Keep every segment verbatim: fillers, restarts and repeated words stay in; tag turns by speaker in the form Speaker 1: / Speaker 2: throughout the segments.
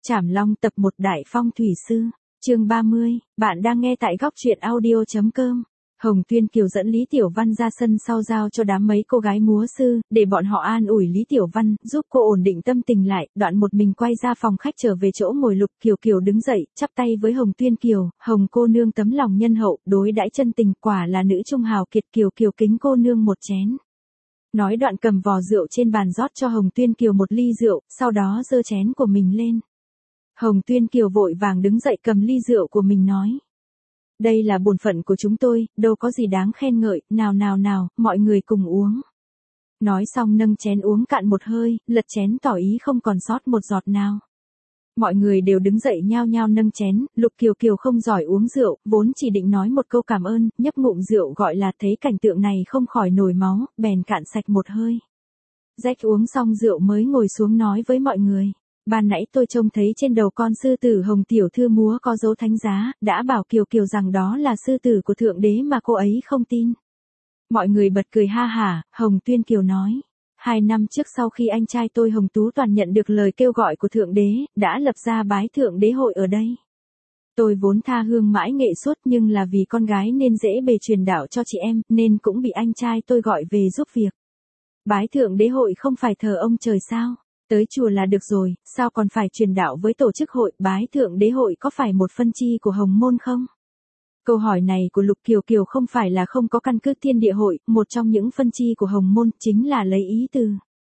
Speaker 1: Trảm Long tập một Đại Phong Thủy Sư, chương ba mươi, bạn đang nghe tại góc truyện audio.com. Hồng Tuyên Kiều dẫn Lý Tiểu Văn ra sân sau giao cho đám mấy cô gái múa sư, để bọn họ an ủi Lý Tiểu Văn, giúp cô ổn định tâm tình lại, đoạn một mình quay ra phòng khách trở về chỗ ngồi. Lục Kiều Kiều đứng dậy, chắp tay với Hồng Tuyên Kiều, Hồng cô nương tấm lòng nhân hậu, đối đãi chân tình, quả là nữ trung hào kiệt. Kiều Kiều kính cô nương một chén. Nói đoạn cầm vò rượu trên bàn rót cho Hồng Tuyên Kiều một ly rượu, sau đó giơ chén của mình lên. Hồng Tuyên Kiều vội vàng đứng dậy cầm ly rượu của mình nói. Đây là bổn phận của chúng tôi, đâu có gì đáng khen ngợi, nào nào nào, mọi người cùng uống. Nói xong nâng chén uống cạn một hơi, lật chén tỏ ý không còn sót một giọt nào. Mọi người đều đứng dậy nhao nhao nâng chén. Lục Kiều Kiều không giỏi uống rượu, vốn chỉ định nói một câu cảm ơn, nhấp ngụm rượu gọi là thấy cảnh tượng này không khỏi nổi máu, bèn cạn sạch một hơi. Rách uống xong rượu mới ngồi xuống nói với mọi người. Ban nãy tôi trông thấy trên đầu con sư tử Hồng tiểu thư múa có dấu thánh giá, đã bảo Kiều Kiều rằng đó là sư tử của thượng đế mà cô ấy không tin. Mọi người bật cười ha hả. Hồng Tuyên Kiều nói. Hai năm trước sau khi anh trai tôi Hồng Tú Toàn nhận được lời kêu gọi của thượng đế, đã lập ra bái thượng đế hội ở đây. Tôi vốn tha hương mãi nghệ suốt, nhưng là vì con gái nên dễ bề truyền đạo cho chị em, nên cũng bị anh trai tôi gọi về giúp việc. Bái thượng đế hội không phải thờ ông trời sao? Tới chùa là được rồi, sao còn phải truyền đạo với tổ chức hội? Bái thượng đế hội có phải một phân chi của Hồng môn không? Câu hỏi này của Lục Kiều Kiều không phải là không có căn cứ. Thiên địa hội, một trong những phân chi của Hồng môn, chính là lấy ý từ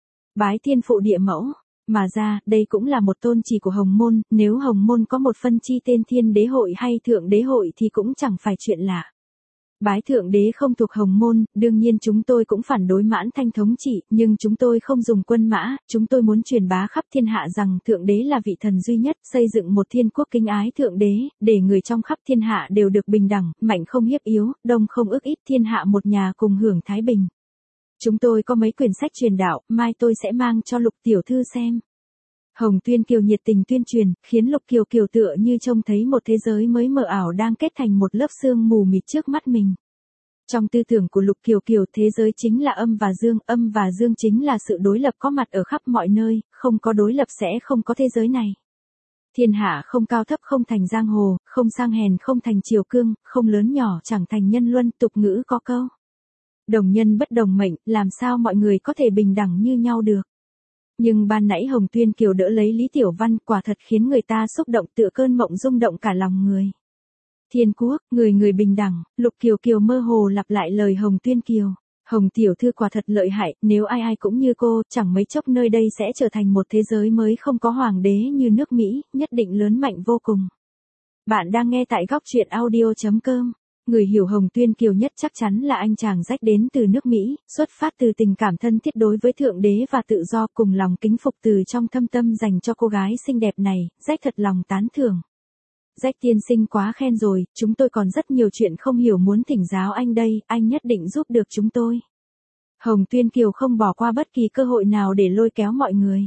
Speaker 1: bái thiên phụ địa mẫu mà ra. Đây cũng là một tôn chỉ của Hồng môn. Nếu Hồng môn có một phân chi tên thiên đế hội hay thượng đế hội thì cũng chẳng phải chuyện lạ. Bái thượng đế không thuộc Hồng môn, đương nhiên chúng tôi cũng phản đối Mãn Thanh thống trị, nhưng chúng tôi không dùng quân mã, chúng tôi muốn truyền bá khắp thiên hạ rằng thượng đế là vị thần duy nhất, xây dựng một thiên quốc kính ái thượng đế, để người trong khắp thiên hạ đều được bình đẳng, mạnh không hiếp yếu, đông không ức ít, thiên hạ một nhà cùng hưởng thái bình. Chúng tôi có mấy quyển sách truyền đạo, mai tôi sẽ mang cho Lục tiểu thư xem. Hồng Tuyên Kiều nhiệt tình tuyên truyền, khiến Lục Kiều Kiều tựa như trông thấy một thế giới mới mờ ảo đang kết thành một lớp sương mù mịt trước mắt mình. Trong tư tưởng của Lục Kiều Kiều, thế giới chính là âm và dương, âm và dương chính là sự đối lập có mặt ở khắp mọi nơi, không có đối lập sẽ không có thế giới này. Thiên hạ không cao thấp không thành giang hồ, không sang hèn không thành triều cương, không lớn nhỏ chẳng thành nhân luân. Tục ngữ có câu. Đồng nhân bất đồng mệnh, làm sao mọi người có thể bình đẳng như nhau được. Nhưng ban nãy Hồng Tuyên Kiều đỡ lấy Lý Tiểu Văn, quả thật khiến người ta xúc động tựa cơn mộng rung động cả lòng người. Thiên quốc, người người bình đẳng. Lục Kiều Kiều mơ hồ lặp lại lời Hồng Tuyên Kiều. Hồng tiểu thư quả thật lợi hại, nếu ai ai cũng như cô, chẳng mấy chốc nơi đây sẽ trở thành một thế giới mới không có hoàng đế như nước Mỹ, nhất định lớn mạnh vô cùng. Bạn đang nghe tại góc truyện audio.com. Người hiểu Hồng Tuyên Kiều nhất chắc chắn là anh chàng Rách đến từ nước Mỹ, xuất phát từ tình cảm thân thiết đối với thượng đế và tự do, cùng lòng kính phục từ trong thâm tâm dành cho cô gái xinh đẹp này. Rách thật lòng tán thưởng. Rách tiên sinh quá khen rồi, chúng tôi còn rất nhiều chuyện không hiểu muốn thỉnh giáo anh đây, anh nhất định giúp được chúng tôi. Hồng Tuyên Kiều không bỏ qua bất kỳ cơ hội nào để lôi kéo mọi người.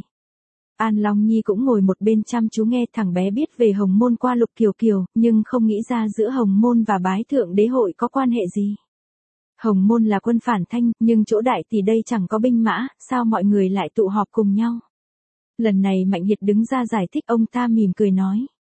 Speaker 1: An Long Nhi cũng ngồi một bên chăm chú nghe. Thằng bé biết về Hồng môn qua Lục Kiều Kiều, nhưng không nghĩ ra giữa Hồng môn và bái thượng đế hội có quan hệ gì. Hồng môn là quân phản thanh, nhưng chỗ đại tỷ đây chẳng có binh mã, sao mọi người lại tụ họp cùng nhau. Lần này Mạnh Hiệt đứng ra giải thích, ông ta mỉm cười nói.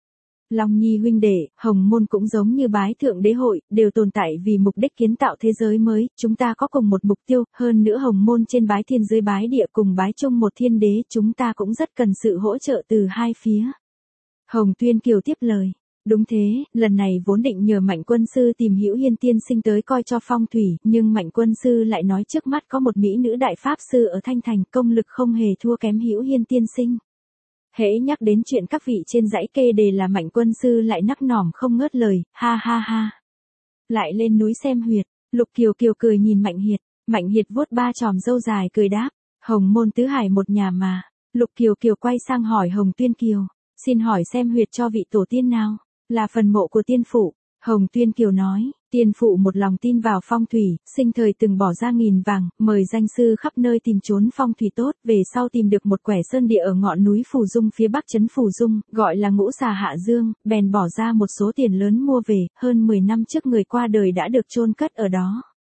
Speaker 1: Long Nhi huynh đệ, Hồng môn cũng giống như bái thượng đế hội, đều tồn tại vì mục đích kiến tạo thế giới mới, chúng ta có cùng một mục tiêu, hơn nữa Hồng môn trên bái thiên dưới bái địa cùng bái chung một thiên đế, chúng ta cũng rất cần sự hỗ trợ từ hai phía. Hồng Tuyên Kiều tiếp lời. Đúng thế, lần này vốn định nhờ Mạnh quân sư tìm Hữu Hiên tiên sinh tới coi cho phong thủy, nhưng Mạnh quân sư lại nói trước mắt có một mỹ nữ đại pháp sư ở Thanh Thành, công lực không hề thua kém Hữu Hiên tiên sinh. Hễ nhắc đến chuyện các vị trên dãy kê đề là Mạnh quân sư lại nắc nỏm không ngớt lời, ha ha ha. Lại lên núi xem huyệt. Lục Kiều Kiều cười nhìn Mạnh Hiệt. Mạnh Hiệt vuốt ba chòm râu dài cười đáp. Hồng môn tứ hải một nhà mà. Lục Kiều Kiều quay sang hỏi Hồng Tuyên Kiều. Xin hỏi xem huyệt cho vị tổ tiên nào? Là phần mộ của tiên phụ. Hồng Tuyên Kiều nói. Tiên phụ một lòng tin vào phong thủy, sinh thời từng bỏ ra nghìn vàng, mời danh sư khắp nơi tìm trốn phong thủy tốt, về sau tìm được một quẻ sơn địa ở ngọn núi Phù Dung phía bắc trấn Phù Dung, gọi là Ngũ Xà Hạ Dương, bèn bỏ ra một số tiền lớn mua về, hơn mười năm trước người qua đời đã được chôn cất ở đó.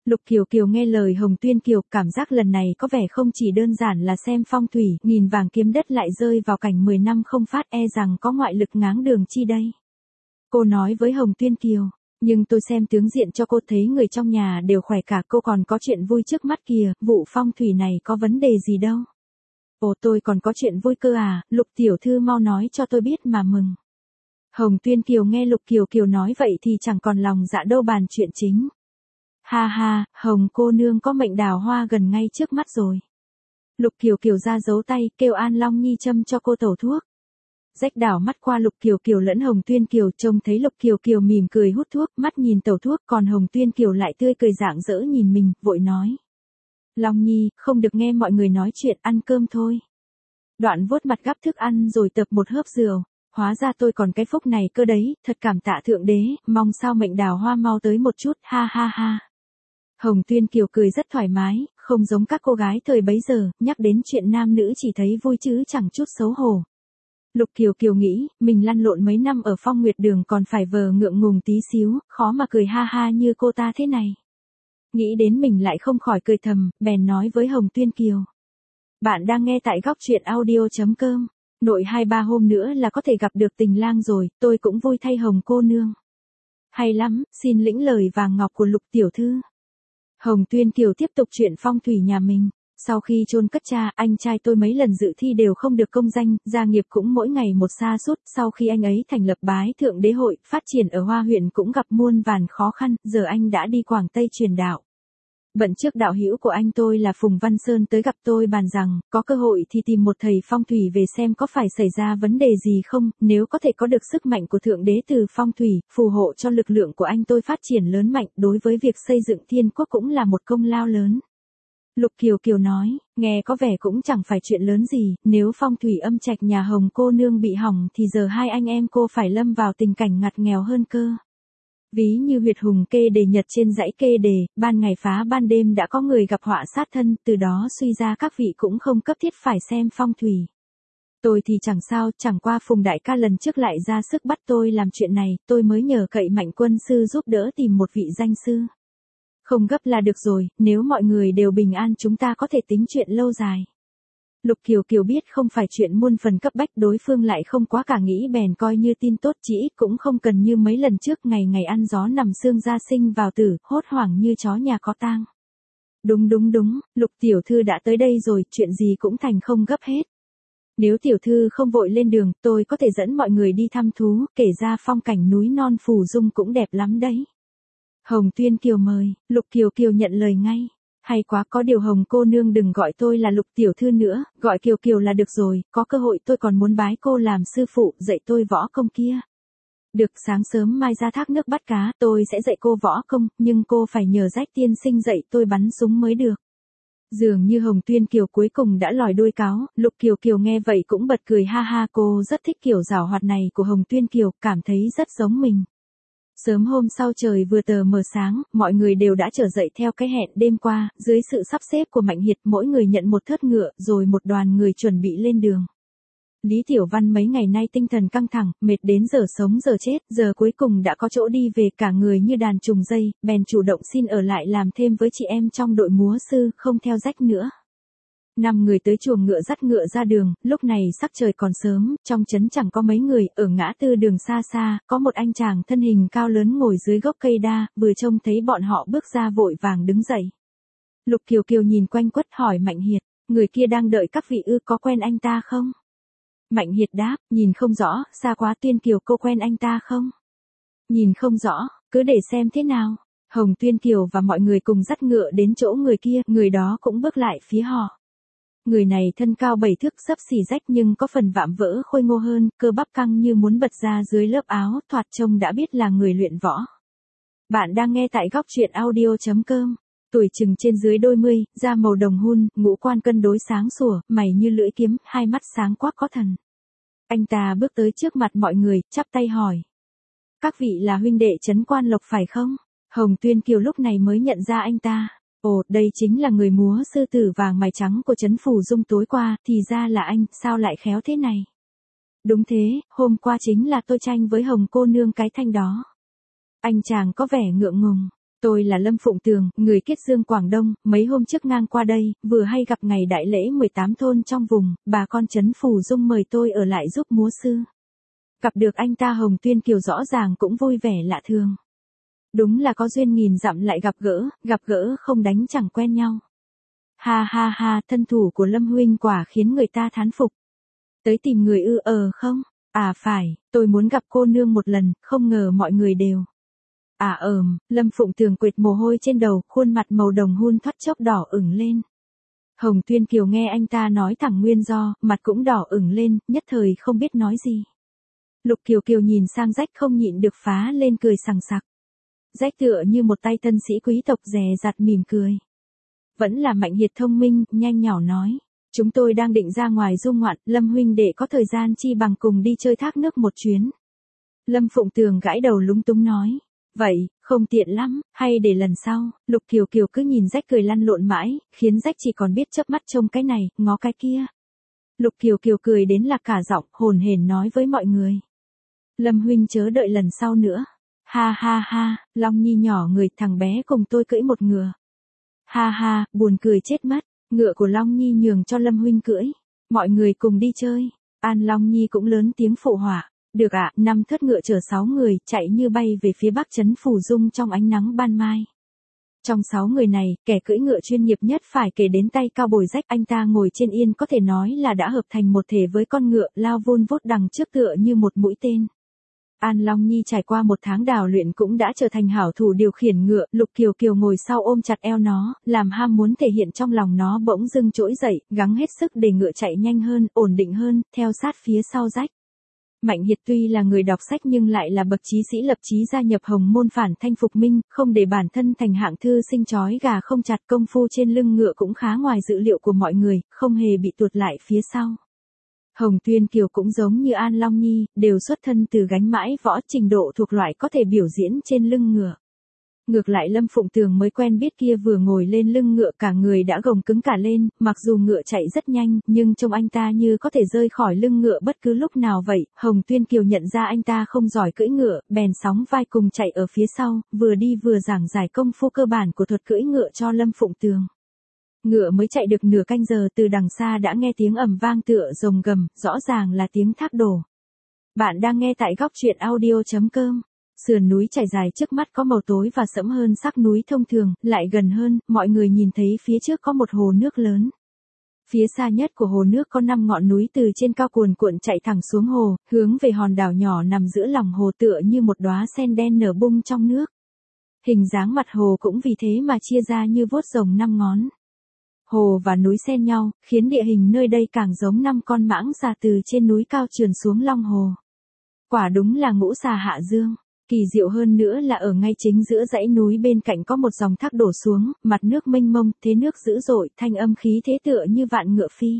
Speaker 1: Lục Kiều Kiều nghe lời Hồng Tuyên Kiều, cảm giác lần này có vẻ không chỉ đơn giản là xem phong thủy, nghìn vàng kiếm đất lại rơi vào cảnh mười năm không phát, e rằng có ngoại lực ngáng đường chi đây. Cô nói với Hồng Tuyên Kiều, nhưng tôi xem tướng diện cho cô thấy người trong nhà đều khỏe cả, cô còn có chuyện vui trước mắt kìa, vụ phong thủy này có vấn đề gì đâu. Ồ, tôi còn có chuyện vui cơ à, Lục tiểu thư mau nói cho tôi biết mà mừng. Hồng Tuyên Kiều nghe Lục Kiều Kiều nói vậy thì chẳng còn lòng dạ đâu bàn chuyện chính. Ha ha, Hồng cô nương có mệnh đào hoa gần ngay trước mắt rồi. Lục Kiều Kiều ra giấu tay, kêu An Long Nhi châm cho cô tẩu thuốc. Rách đảo mắt qua Lục Kiều Kiều lẫn Hồng Tuyên Kiều, trông thấy Lục Kiều Kiều mỉm cười hút thuốc, mắt nhìn tẩu thuốc, còn Hồng Tuyên Kiều lại tươi cười rạng rỡ nhìn mình, vội nói. Long Nhi, không được nghe mọi người nói chuyện, ăn cơm thôi. Đoạn vuốt mặt gắp thức ăn rồi tập một hớp rượu. Hóa ra tôi còn cái phúc này cơ đấy, thật cảm tạ thượng đế, mong sao mệnh đào hoa mau tới một chút, ha ha ha. Hồng Tuyên Kiều cười rất thoải mái, không giống các cô gái thời bấy giờ, nhắc đến chuyện nam nữ chỉ thấy vui chứ chẳng chút xấu hổ. Lục Kiều Kiều nghĩ, mình lăn lộn mấy năm ở Phong Nguyệt Đường còn phải vờ ngượng ngùng tí xíu, khó mà cười ha ha như cô ta thế này. Nghĩ đến mình lại không khỏi cười thầm, bèn nói với Hồng Tuyên Kiều. Bạn đang nghe tại góc truyện audio chấm com. Nội hai ba hôm nữa là có thể gặp được tình lang rồi, tôi cũng vui thay Hồng cô nương. Hay lắm, xin lĩnh lời vàng ngọc của Lục tiểu thư. Hồng Tuyên Kiều tiếp tục chuyện phong thủy nhà mình. Sau khi chôn cất cha, anh trai tôi mấy lần dự thi đều không được công danh, gia nghiệp cũng mỗi ngày một sa sút. Sau khi anh ấy thành lập Bái Thượng Đế Hội, phát triển ở Hoa huyện cũng gặp muôn vàn khó khăn, giờ anh đã đi Quảng Tây truyền đạo. Bận trước đạo hữu của anh tôi là Phùng Văn Sơn tới gặp tôi bàn rằng, có cơ hội thì tìm một thầy phong thủy về xem có phải xảy ra vấn đề gì không, nếu có thể có được sức mạnh của Thượng Đế từ phong thủy, phù hộ cho lực lượng của anh tôi phát triển lớn mạnh, đối với việc xây dựng thiên quốc cũng là một công lao lớn. Lục Kiều Kiều nói, nghe có vẻ cũng chẳng phải chuyện lớn gì, nếu phong thủy âm trạch nhà Hồng cô nương bị hỏng thì giờ hai anh em cô phải lâm vào tình cảnh ngặt nghèo hơn cơ. Ví như huyệt hùng kê đề nhật trên dãy kê đề, ban ngày phá ban đêm đã có người gặp họa sát thân, từ đó suy ra các vị cũng không cấp thiết phải xem phong thủy. Tôi thì chẳng sao, chẳng qua Phùng đại ca lần trước lại ra sức bắt tôi làm chuyện này, tôi mới nhờ cậy Mạnh quân sư giúp đỡ tìm một vị danh sư. Không gấp là được rồi, nếu mọi người đều bình an chúng ta có thể tính chuyện lâu dài. Lục Kiều Kiều biết không phải chuyện muôn phần cấp bách, đối phương lại không quá cả nghĩ bèn coi như tin tốt, chỉ ít cũng không cần như mấy lần trước ngày ngày ăn gió nằm xương ra sinh vào tử, hốt hoảng như chó nhà có tang. Đúng đúng đúng, Lục tiểu thư đã tới đây rồi, chuyện gì cũng thành không gấp hết. Nếu tiểu thư không vội lên đường, tôi có thể dẫn mọi người đi thăm thú, kể ra phong cảnh núi non Phù Dung cũng đẹp lắm đấy. Hồng Tuyên Kiều mời, Lục Kiều Kiều nhận lời ngay. Hay quá, có điều Hồng cô nương đừng gọi tôi là Lục tiểu thư nữa, gọi Kiều Kiều là được rồi, có cơ hội tôi còn muốn bái cô làm sư phụ, dạy tôi võ công kia. Được, sáng sớm mai ra thác nước bắt cá, tôi sẽ dạy cô võ công, nhưng cô phải nhờ Rách tiên sinh dạy tôi bắn súng mới được. Dường như Hồng Tuyên Kiều cuối cùng đã lòi đuôi cáo, Lục Kiều Kiều nghe vậy cũng bật cười ha ha, cô rất thích kiểu giảo hoạt này của Hồng Tuyên Kiều, cảm thấy rất giống mình. Sớm hôm sau trời vừa tờ mờ sáng, mọi người đều đã trở dậy theo cái hẹn đêm qua, dưới sự sắp xếp của Mạnh Hiệt mỗi người nhận một thớt ngựa, rồi một đoàn người chuẩn bị lên đường. Lý Tiểu Văn mấy ngày nay tinh thần căng thẳng, mệt đến giờ sống giờ chết, giờ cuối cùng đã có chỗ đi về, cả người như đàn trùng dây, bèn chủ động xin ở lại làm thêm với chị em trong đội múa sư, không theo Rách nữa. Năm người tới chuồng ngựa dắt ngựa ra đường, lúc này sắc trời còn sớm, trong trấn chẳng có mấy người, ở ngã tư đường xa xa, có một anh chàng thân hình cao lớn ngồi dưới gốc cây đa, vừa trông thấy bọn họ bước ra vội vàng đứng dậy. Lục Kiều Kiều nhìn quanh quất hỏi Mạnh Hiệt, người kia đang đợi các vị ư, có quen anh ta không? Mạnh Hiệt đáp, nhìn không rõ, xa quá. Tuyên Kiều cô quen anh ta không? Nhìn không rõ, cứ để xem thế nào. Hồng Tuyên Kiều và mọi người cùng dắt ngựa đến chỗ người kia, người đó cũng bước lại phía họ. Người này thân cao bảy thước, xấp xỉ Rách nhưng có phần vạm vỡ khôi ngô hơn, cơ bắp căng như muốn bật ra dưới lớp áo, thoạt trông đã biết là người luyện võ. Bạn đang nghe tại góc truyện audio chấm com. Tuổi chừng trên dưới đôi mươi, da màu đồng hun, ngũ quan cân đối sáng sủa, mày như lưỡi kiếm, hai mắt sáng quắc có thần. Anh ta bước tới trước mặt mọi người, chắp tay hỏi. Các vị là huynh đệ Trấn Quan Lộc phải không? Hồng Tuyên Kiều lúc này mới nhận ra anh ta. Ồ, đây chính là người múa sư tử vàng mày trắng của Trấn Phù Dung tối qua, thì ra là anh, sao lại khéo thế này? Đúng thế, hôm qua chính là tôi tranh với Hồng cô nương cái thanh đó. Anh chàng có vẻ ngượng ngùng. Tôi là Lâm Phụng Tường, người Kiết Dương Quảng Đông, mấy hôm trước ngang qua đây, vừa hay gặp ngày đại lễ mười tám thôn trong vùng, bà con trấn Phù Dung mời tôi ở lại giúp múa sư. Gặp được anh ta Hồng Tuyên Kiều rõ ràng cũng vui vẻ lạ thường. Đúng là có duyên nghìn dặm lại gặp gỡ, gặp gỡ không đánh chẳng quen nhau. Ha ha ha, thân thủ của Lâm huynh quả khiến người ta thán phục. Tới tìm người ư ờ không? À phải, tôi muốn gặp cô nương một lần, không ngờ mọi người đều. À ờm, Lâm Phụng Tường quệt mồ hôi trên đầu, khuôn mặt màu đồng hun thoát chốc đỏ ửng lên. Hồng Tuyên Kiều nghe anh ta nói thẳng nguyên do, mặt cũng đỏ ửng lên, nhất thời không biết nói gì. Lục Kiều Kiều nhìn sang Rách không nhịn được phá lên cười sằng sặc. Rách tựa như một tay tân sĩ quý tộc dè dặt mỉm cười. Vẫn là Mạnh Hiệt thông minh, nhanh nhỏ nói. Chúng tôi đang định ra ngoài du ngoạn, Lâm huynh đệ có thời gian chi bằng cùng đi chơi thác nước một chuyến. Lâm Phụng Tường gãi đầu lúng túng nói. Vậy, không tiện lắm, hay để lần sau. Lục Kiều Kiều cứ nhìn Rách cười lăn lộn mãi, khiến Rách chỉ còn biết chớp mắt trông cái này, ngó cái kia. Lục Kiều Kiều cười đến lạc cả giọng, hồn hển nói với mọi người. Lâm huynh chớ đợi lần sau nữa. Ha ha ha, Long Nhi nhỏ người, thằng bé cùng tôi cưỡi một ngựa. Ha ha, buồn cười chết mất, ngựa của Long Nhi nhường cho Lâm huynh cưỡi. Mọi người cùng đi chơi. An Long Nhi cũng lớn tiếng phụ họa. Được ạ, à, năm thớt ngựa chở sáu người, chạy như bay về phía bắc trấn Phù Dung trong ánh nắng ban mai. Trong sáu người này, kẻ cưỡi ngựa chuyên nghiệp nhất phải kể đến tay cao bồi Rách, anh ta ngồi trên yên có thể nói là đã hợp thành một thể với con ngựa, lao vun vút đằng trước tựa như một mũi tên. An Long Nhi trải qua một tháng đào luyện cũng đã trở thành hảo thủ điều khiển ngựa, Lục Kiều Kiều ngồi sau ôm chặt eo nó, làm ham muốn thể hiện trong lòng nó bỗng dưng trỗi dậy, gắng hết sức để ngựa chạy nhanh hơn, ổn định hơn, theo sát phía sau Rách. Mạnh Hiệt tuy là người đọc sách nhưng lại là bậc chí sĩ lập chí gia nhập Hồng môn phản thanh phục minh, không để bản thân thành hạng thư sinh chói gà không chặt, công phu trên lưng ngựa cũng khá ngoài dự liệu của mọi người, không hề bị tuột lại phía sau. Hồng Tuyên Kiều cũng giống như An Long Nhi, đều xuất thân từ gánh mãi võ, trình độ thuộc loại có thể biểu diễn trên lưng ngựa. Ngược lại Lâm Phụng Tường mới quen biết kia vừa ngồi lên lưng ngựa cả người đã gồng cứng cả lên, mặc dù ngựa chạy rất nhanh, nhưng trông anh ta như có thể rơi khỏi lưng ngựa bất cứ lúc nào vậy. Hồng Tuyên Kiều nhận ra anh ta không giỏi cưỡi ngựa, bèn sóng vai cùng chạy ở phía sau, vừa đi vừa giảng giải công phu cơ bản của thuật cưỡi ngựa cho Lâm Phụng Tường. Ngựa mới chạy được nửa canh giờ từ đằng xa đã nghe tiếng ầm vang tựa rồng gầm, rõ ràng là tiếng thác đổ. Bạn đang nghe tại góc truyện audio chấm com. Sườn núi trải dài trước mắt có màu tối và sẫm hơn sắc núi thông thường, lại gần hơn, mọi người nhìn thấy phía trước có một hồ nước lớn. Phía xa nhất của hồ nước có năm ngọn núi từ trên cao cuồn cuộn chạy thẳng xuống hồ, hướng về hòn đảo nhỏ nằm giữa lòng hồ tựa như một đóa sen đen nở bung trong nước. Hình dáng mặt hồ cũng vì thế mà chia ra như vuốt rồng năm ngón. Hồ và núi xen nhau, khiến địa hình nơi đây càng giống năm con mãng xà từ trên núi cao trườn xuống long hồ. Quả đúng là ngũ xà hạ dương. Kỳ diệu hơn nữa là ở ngay chính giữa dãy núi bên cạnh có một dòng thác đổ xuống, mặt nước mênh mông, thế nước dữ dội, thanh âm khí thế tựa như vạn ngựa phi.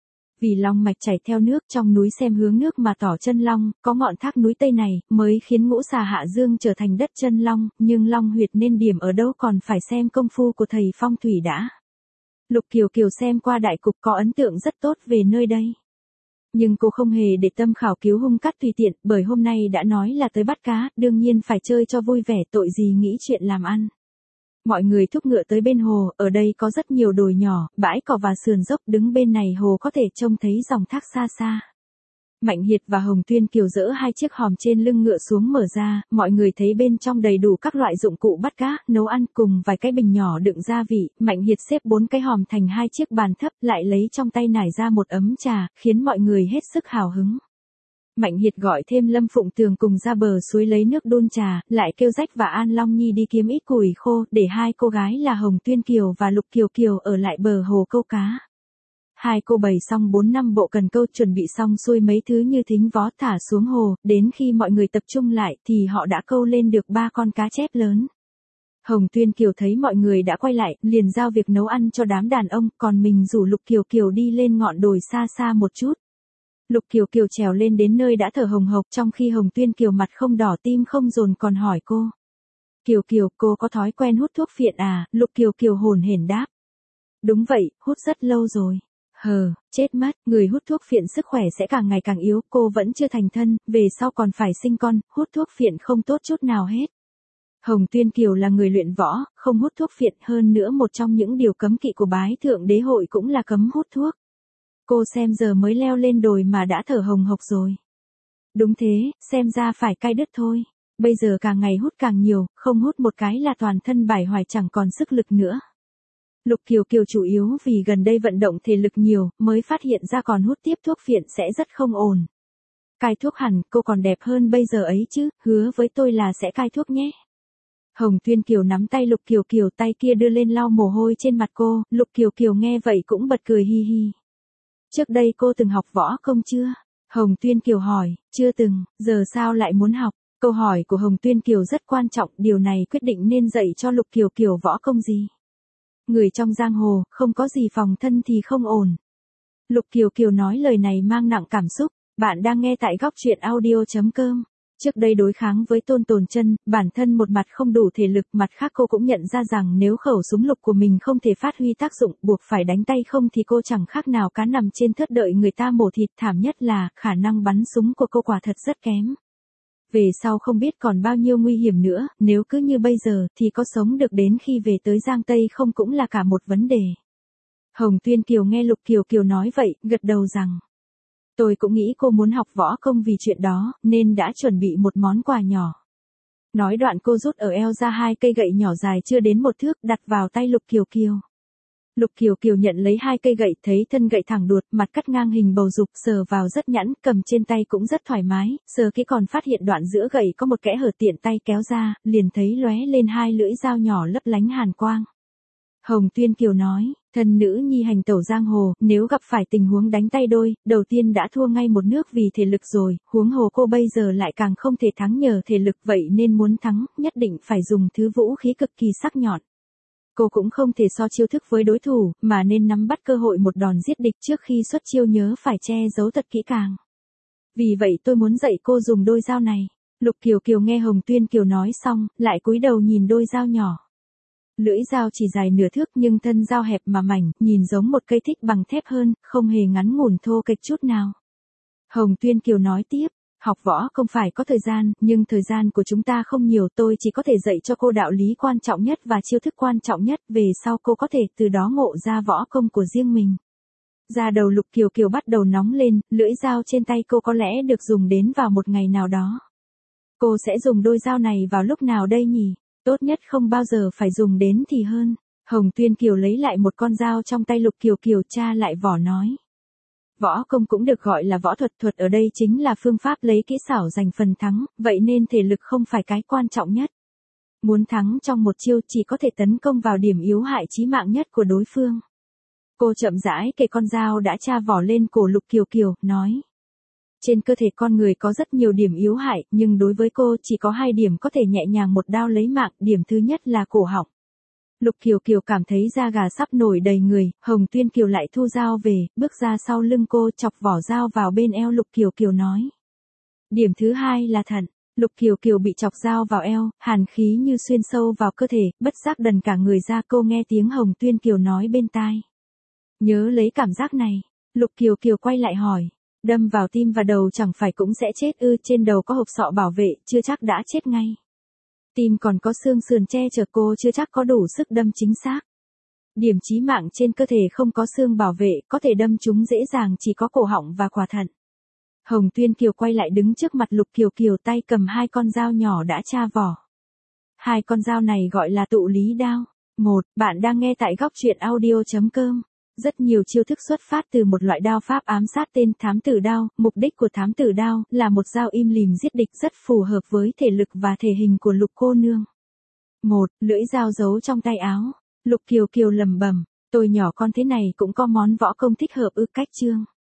Speaker 1: Vì long mạch chảy theo nước trong núi xem hướng nước mà tỏ chân long, có ngọn thác núi Tây này, mới khiến ngũ xà hạ dương trở thành đất chân long, nhưng long huyệt nên điểm ở đâu còn phải xem công phu của thầy phong thủy đã. Lục Kiều Kiều xem qua đại cục có ấn tượng rất tốt về nơi đây. Nhưng cô không hề để tâm khảo cứu hung cắt tùy tiện, bởi hôm nay đã nói là tới bắt cá, đương nhiên phải chơi cho vui vẻ, tội gì nghĩ chuyện làm ăn. Mọi người thúc ngựa tới bên hồ, ở đây có rất nhiều đồi nhỏ, bãi cỏ và sườn dốc, đứng bên này hồ có thể trông thấy dòng thác xa xa. Mạnh Hiệt và Hồng Tuyên Kiều dỡ hai chiếc hòm trên lưng ngựa xuống mở ra, mọi người thấy bên trong đầy đủ các loại dụng cụ bắt cá, nấu ăn cùng vài cái bình nhỏ đựng gia vị. Mạnh Hiệt xếp bốn cái hòm thành hai chiếc bàn thấp, lại lấy trong tay nải ra một ấm trà, khiến mọi người hết sức hào hứng. Mạnh Hiệt gọi thêm Lâm Phụng Tường cùng ra bờ suối lấy nước đun trà, lại kêu Rách và An Long Nhi đi kiếm ít củi khô, để hai cô gái là Hồng Tuyên Kiều và Lục Kiều Kiều ở lại bờ hồ câu cá. Hai cô bày xong bốn năm bộ cần câu, chuẩn bị xong xuôi mấy thứ như thính vó thả xuống hồ, đến khi mọi người tập trung lại thì họ đã câu lên được ba con cá chép lớn. Hồng Tuyên Kiều thấy mọi người đã quay lại, liền giao việc nấu ăn cho đám đàn ông, còn mình rủ Lục Kiều Kiều đi lên ngọn đồi xa xa một chút. Lục Kiều Kiều trèo lên đến nơi đã thở hồng hộc, trong khi Hồng Tuyên Kiều mặt không đỏ tim không dồn còn hỏi cô. Kiều Kiều, cô có thói quen hút thuốc phiện à? Lục Kiều Kiều hồn hển đáp. Đúng vậy, hút rất lâu rồi. Hờ, chết mất, người hút thuốc phiện sức khỏe sẽ càng ngày càng yếu, cô vẫn chưa thành thân, về sau còn phải sinh con, hút thuốc phiện không tốt chút nào hết. Hồng Tuyên Kiều là người luyện võ, không hút thuốc phiện, hơn nữa một trong những điều cấm kỵ của bái thượng đế hội cũng là cấm hút thuốc. Cô xem giờ mới leo lên đồi mà đã thở hồng hộc rồi. Đúng thế, xem ra phải cai đứt thôi. Bây giờ càng ngày hút càng nhiều, không hút một cái là toàn thân bải hoài chẳng còn sức lực nữa. Lục Kiều Kiều chủ yếu vì gần đây vận động thể lực nhiều, mới phát hiện ra còn hút tiếp thuốc phiện sẽ rất không ổn. Cai thuốc hẳn, cô còn đẹp hơn bây giờ ấy chứ, hứa với tôi là sẽ cai thuốc nhé. Hồng Tuyên Kiều nắm tay Lục Kiều Kiều, tay kia đưa lên lau mồ hôi trên mặt cô, Lục Kiều Kiều nghe vậy cũng bật cười hi hi. Trước đây cô từng học võ công chưa? Hồng Tuyên Kiều hỏi, chưa từng, giờ sao lại muốn học? Câu hỏi của Hồng Tuyên Kiều rất quan trọng, điều này quyết định nên dạy cho Lục Kiều Kiều võ công gì. Người trong giang hồ, không có gì phòng thân thì không ổn. Lục Kiều Kiều nói lời này mang nặng cảm xúc. Bạn đang nghe tại góc truyện audio chấm com. Trước đây đối kháng với Tôn Tồn Chân, bản thân một mặt không đủ thể lực, mặt khác cô cũng nhận ra rằng nếu khẩu súng lục của mình không thể phát huy tác dụng, buộc phải đánh tay không thì cô chẳng khác nào cá nằm trên thớt đợi người ta mổ thịt, thảm nhất là khả năng bắn súng của cô quả thật rất kém. Về sau không biết còn bao nhiêu nguy hiểm nữa, nếu cứ như bây giờ thì có sống được đến khi về tới Giang Tây không cũng là cả một vấn đề. Hồng Tuyên Kiều nghe Lục Kiều Kiều nói vậy, gật đầu rằng. Tôi cũng nghĩ cô muốn học võ công vì chuyện đó, nên đã chuẩn bị một món quà nhỏ. Nói đoạn cô rút ở eo ra hai cây gậy nhỏ dài chưa đến một thước đặt vào tay Lục Kiều Kiều. Lục Kiều Kiều nhận lấy hai cây gậy, thấy thân gậy thẳng đuột, mặt cắt ngang hình bầu dục, sờ vào rất nhẵn, cầm trên tay cũng rất thoải mái, sờ kỹ còn phát hiện đoạn giữa gậy có một kẽ hở, tiện tay kéo ra, liền thấy lóe lên hai lưỡi dao nhỏ lấp lánh hàn quang. Hồng Tuyên Kiều nói, thân nữ nhi hành tẩu giang hồ, nếu gặp phải tình huống đánh tay đôi, đầu tiên đã thua ngay một nước vì thể lực rồi, huống hồ cô bây giờ lại càng không thể thắng nhờ thể lực, vậy nên muốn thắng, nhất định phải dùng thứ vũ khí cực kỳ sắc nhọn. Cô cũng không thể so chiêu thức với đối thủ, mà nên nắm bắt cơ hội một đòn giết địch, trước khi xuất chiêu nhớ phải che giấu thật kỹ càng. Vì vậy tôi muốn dạy cô dùng đôi dao này. Lục Kiều Kiều nghe Hồng Tuyên Kiều nói xong, lại cúi đầu nhìn đôi dao nhỏ. Lưỡi dao chỉ dài nửa thước nhưng thân dao hẹp mà mảnh, nhìn giống một cây thích bằng thép hơn, không hề ngắn ngủn thô kệch chút nào. Hồng Tuyên Kiều nói tiếp, học võ không phải có thời gian, nhưng thời gian của chúng ta không nhiều, tôi chỉ có thể dạy cho cô đạo lý quan trọng nhất và chiêu thức quan trọng nhất, về sau cô có thể từ đó ngộ ra võ công của riêng mình. Da đầu Lục Kiều Kiều bắt đầu nóng lên, lưỡi dao trên tay cô có lẽ được dùng đến vào một ngày nào đó. Cô sẽ dùng đôi dao này vào lúc nào đây nhỉ? Tốt nhất không bao giờ phải dùng đến thì hơn. Hồng Tuyên Kiều lấy lại một con dao trong tay Lục Kiều Kiều, tra lại vỏ nói. Võ công cũng được gọi là võ thuật, thuật ở đây chính là phương pháp lấy kỹ xảo giành phần thắng, vậy nên thể lực không phải cái quan trọng nhất. Muốn thắng trong một chiêu chỉ có thể tấn công vào điểm yếu hại chí mạng nhất của đối phương. Cô chậm rãi kề con dao đã tra vỏ lên cổ Lục Kiều Kiều, nói. Trên cơ thể con người có rất nhiều điểm yếu hại, nhưng đối với cô chỉ có hai điểm có thể nhẹ nhàng một đao lấy mạng, điểm thứ nhất là cổ họng. Lục Kiều Kiều cảm thấy da gà sắp nổi đầy người, Hồng Tuyên Kiều lại thu dao về, bước ra sau lưng cô, chọc vỏ dao vào bên eo Lục Kiều Kiều nói. Điểm thứ hai là thận. Lục Kiều Kiều bị chọc dao vào eo, hàn khí như xuyên sâu vào cơ thể, bất giác đần cả người ra, cô nghe tiếng Hồng Tuyên Kiều nói bên tai. Nhớ lấy cảm giác này. Lục Kiều Kiều quay lại hỏi. Đâm vào tim và đầu chẳng phải cũng sẽ chết ư? Trên đầu có hộp sọ bảo vệ, chưa chắc đã chết ngay. Tim còn có xương sườn che chở, cô chưa chắc có đủ sức đâm chính xác. Điểm chí mạng trên cơ thể không có xương bảo vệ, có thể đâm chúng dễ dàng chỉ có cổ họng và quả thận. Hồng Tuyên Kiều quay lại đứng trước mặt Lục Kiều Kiều, tay cầm hai con dao nhỏ đã tra vỏ. Hai con dao này gọi là tụ lý đao. Một, bạn đang nghe tại góc truyện audio chấm com. Rất nhiều chiêu thức xuất phát từ một loại đao pháp ám sát tên thám tử đao, mục đích của thám tử đao là một dao im lìm giết địch, rất phù hợp với thể lực và thể hình của Lục cô nương. Một, lưỡi dao giấu trong tay áo. Lục Kiều Kiều lẩm bẩm, tôi nhỏ con thế này cũng có món võ công thích hợp ư? Cách chương.